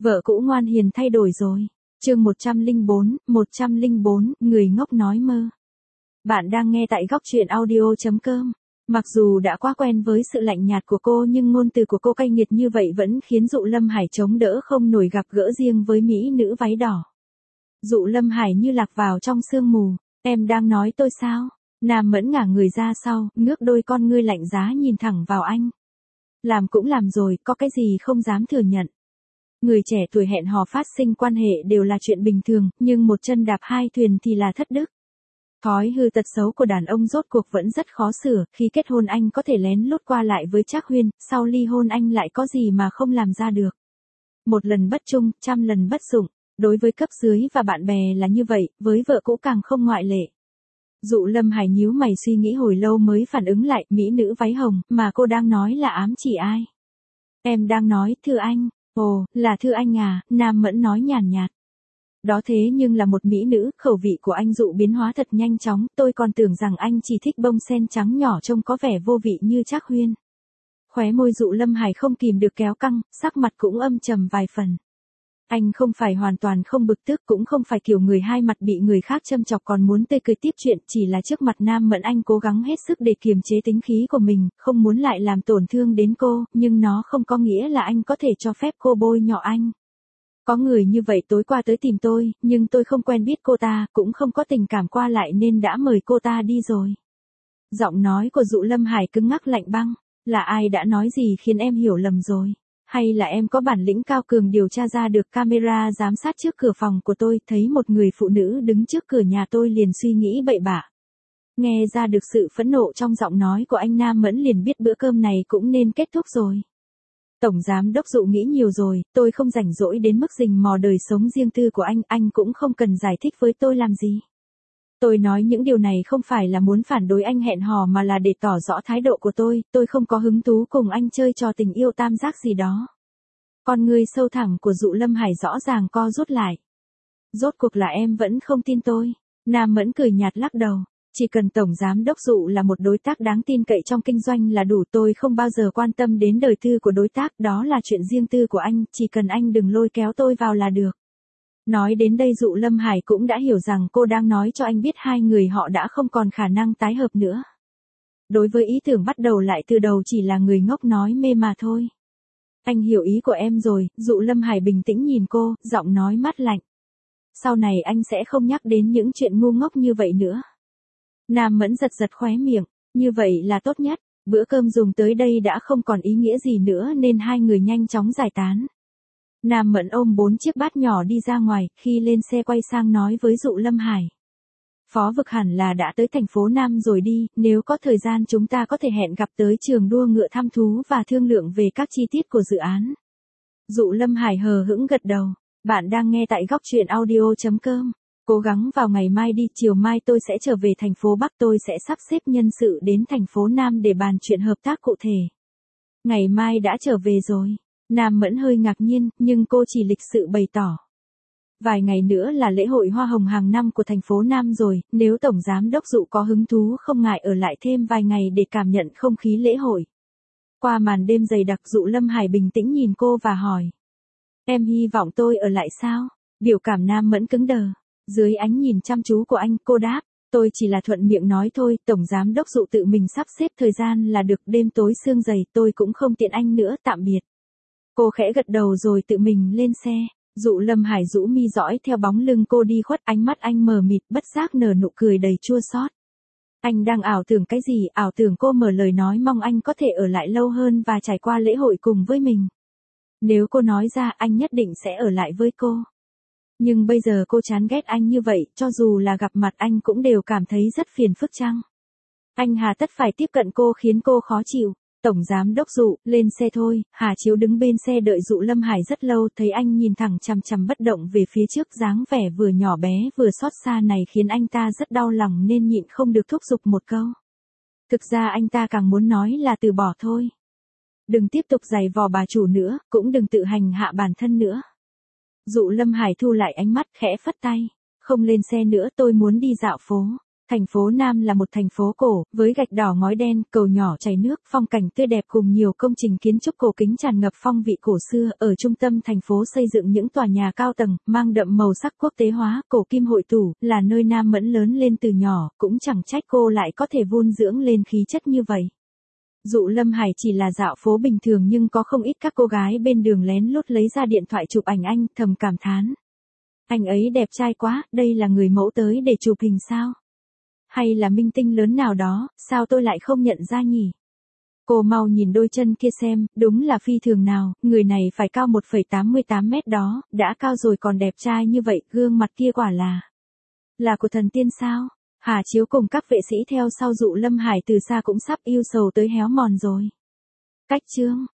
Vợ cũ ngoan hiền thay đổi rồi. Chương 104, người ngốc nói mơ. Bạn đang nghe tại góc truyện audio.com. Mặc dù đã quá quen với sự lạnh nhạt của cô nhưng ngôn từ của cô cay nghiệt như vậy vẫn khiến Dụ Lâm Hải chống đỡ không nổi gặp gỡ riêng với mỹ nữ váy đỏ. Dụ Lâm Hải như lạc vào trong sương mù. Em đang nói tôi sao? Nam Mẫn ngả người ra sau, ngước đôi con ngươi lạnh giá nhìn thẳng vào anh. Làm cũng làm rồi, có cái gì không dám thừa nhận. Người trẻ tuổi hẹn hò phát sinh quan hệ đều là chuyện bình thường, nhưng một chân đạp hai thuyền thì là thất đức. Thói hư tật xấu của đàn ông rốt cuộc vẫn rất khó sửa, khi kết hôn anh có thể lén lút qua lại với Trác Huyên, sau ly hôn anh lại có gì mà không làm ra được. Một lần bất trung, trăm lần bất dụng, đối với cấp dưới và bạn bè là như vậy, với vợ cũ càng không ngoại lệ. Dụ Lâm Hải nhíu mày suy nghĩ hồi lâu mới phản ứng lại, mỹ nữ váy hồng, mà cô đang nói là ám chỉ ai? Em đang nói, Thư Anh. Ồ, là Thư Anh à, Nam Mẫn nói nhàn nhạt. Đó thế nhưng là một mỹ nữ, khẩu vị của anh Dụ biến hóa thật nhanh chóng, tôi còn tưởng rằng anh chỉ thích bông sen trắng nhỏ trông có vẻ vô vị như Trác Huyên. Khóe môi Dụ Lâm Hải không kìm được kéo căng, sắc mặt cũng âm trầm vài phần. Anh không phải hoàn toàn không bực tức, cũng không phải kiểu người hai mặt bị người khác châm chọc còn muốn tươi cười tiếp chuyện, chỉ là trước mặt Nam Mẫn anh cố gắng hết sức để kiềm chế tính khí của mình, không muốn lại làm tổn thương đến cô, nhưng nó không có nghĩa là anh có thể cho phép cô bôi nhọ anh. Có người như vậy tối qua tới tìm tôi, nhưng tôi không quen biết cô ta, cũng không có tình cảm qua lại nên đã mời cô ta đi rồi. Giọng nói của Dụ Lâm Hải cứng ngắc lạnh băng, là ai đã nói gì khiến em hiểu lầm rồi? Hay là em có bản lĩnh cao cường điều tra ra được camera giám sát trước cửa phòng của tôi, thấy một người phụ nữ đứng trước cửa nhà tôi liền suy nghĩ bậy bạ. Nghe ra được sự phẫn nộ trong giọng nói của anh Nam Mẫn liền biết bữa cơm này cũng nên kết thúc rồi. Tổng giám đốc Dụ nghĩ nhiều rồi, tôi không rảnh rỗi đến mức rình mò đời sống riêng tư của anh cũng không cần giải thích với tôi làm gì. Tôi nói những điều này không phải là muốn phản đối anh hẹn hò mà là để tỏ rõ thái độ của tôi không có hứng thú cùng anh chơi trò tình yêu tam giác gì đó. Con ngươi sâu thẳm của Dụ Lâm Hải rõ ràng co rút lại. Rốt cuộc là em vẫn không tin tôi. Nam Mẫn cười nhạt lắc đầu. Chỉ cần Tổng Giám đốc Dụ là một đối tác đáng tin cậy trong kinh doanh là đủ, tôi không bao giờ quan tâm đến đời tư của đối tác, đó là chuyện riêng tư của anh, chỉ cần anh đừng lôi kéo tôi vào là được. Nói đến đây Dụ Lâm Hải cũng đã hiểu rằng cô đang nói cho anh biết hai người họ đã không còn khả năng tái hợp nữa. Đối với ý tưởng bắt đầu lại từ đầu chỉ là người ngốc nói mê mà thôi. Anh hiểu ý của em rồi, Dụ Lâm Hải bình tĩnh nhìn cô, giọng nói mát lạnh. Sau này anh sẽ không nhắc đến những chuyện ngu ngốc như vậy nữa. Nam Mẫn giật giật khóe miệng, như vậy là tốt nhất, bữa cơm dùng tới đây đã không còn ý nghĩa gì nữa nên hai người nhanh chóng giải tán. Nam Mẫn ôm 4 chiếc bát nhỏ đi ra ngoài, khi lên xe quay sang nói với Dụ Lâm Hải. Phó Vực hẳn là đã tới thành phố Nam rồi đi, nếu có thời gian chúng ta có thể hẹn gặp tới trường đua ngựa thăm thú và thương lượng về các chi tiết của dự án. Dụ Lâm Hải hờ hững gật đầu, bạn đang nghe tại góc truyện audio.com. Cố gắng vào ngày mai đi, chiều mai tôi sẽ trở về thành phố Bắc, tôi sẽ sắp xếp nhân sự đến thành phố Nam để bàn chuyện hợp tác cụ thể. Ngày mai đã trở về rồi. Nam Mẫn hơi ngạc nhiên, nhưng cô chỉ lịch sự bày tỏ. Vài ngày nữa là lễ hội hoa hồng hàng năm của thành phố Nam rồi, nếu Tổng Giám đốc Dụ có hứng thú không ngại ở lại thêm vài ngày để cảm nhận không khí lễ hội. Qua màn đêm dày đặc Dụ Lâm Hải bình tĩnh nhìn cô và hỏi. Em hy vọng tôi ở lại sao? Biểu cảm Nam Mẫn cứng đờ. Dưới ánh nhìn chăm chú của anh, cô đáp. Tôi chỉ là thuận miệng nói thôi, Tổng Giám đốc Dụ tự mình sắp xếp thời gian là được, đêm tối sương dày tôi cũng không tiện anh nữa, tạm biệt. Cô khẽ gật đầu rồi tự mình lên xe. Dụ Lâm Hải rũ mi dõi theo bóng lưng cô đi khuất, ánh mắt anh mờ mịt bất giác nở nụ cười đầy chua xót. Anh đang ảo tưởng cái gì? Ảo tưởng cô mở lời nói mong anh có thể ở lại lâu hơn và trải qua lễ hội cùng với mình. Nếu cô nói ra anh nhất định sẽ ở lại với cô. Nhưng bây giờ cô chán ghét anh như vậy, cho dù là gặp mặt anh cũng đều cảm thấy rất phiền phức chăng? Anh hà tất phải tiếp cận cô khiến cô khó chịu. Tổng Giám đốc Dụ, lên xe thôi. Hà Chiếu đứng bên xe đợi Dụ Lâm Hải rất lâu, thấy anh nhìn thẳng chằm chằm bất động về phía trước, dáng vẻ vừa nhỏ bé vừa xót xa này khiến anh ta rất đau lòng nên nhịn không được thúc giục một câu. Thực ra anh ta càng muốn nói là từ bỏ thôi. Đừng tiếp tục giày vò bà chủ nữa, cũng đừng tự hành hạ bản thân nữa. Dụ Lâm Hải thu lại ánh mắt khẽ phất tay. Không lên xe nữa, tôi muốn đi dạo phố. Thành phố Nam là một thành phố cổ, với gạch đỏ ngói đen, cầu nhỏ chảy nước, phong cảnh tươi đẹp cùng nhiều công trình kiến trúc cổ kính tràn ngập phong vị cổ xưa. Ở trung tâm thành phố xây dựng những tòa nhà cao tầng, mang đậm màu sắc quốc tế hóa, cổ kim hội tụ, là nơi Nam Mẫn lớn lên từ nhỏ, cũng chẳng trách cô lại có thể vun dưỡng lên khí chất như vậy. Dụ Lâm Hải chỉ là dạo phố bình thường nhưng có không ít các cô gái bên đường lén lút lấy ra điện thoại chụp ảnh anh, thầm cảm thán. Anh ấy đẹp trai quá, đây là người mẫu tới để chụp hình sao? Hay là minh tinh lớn nào đó, sao tôi lại không nhận ra nhỉ? Cô mau nhìn đôi chân kia xem, đúng là phi thường nào, người này phải cao 1,88 mét đó, đã cao rồi còn đẹp trai như vậy, gương mặt kia quả là của thần tiên sao? Hà Chiếu cùng các vệ sĩ theo sau Dụ Lâm Hải từ xa cũng sắp yêu sầu tới héo mòn rồi. Cách chương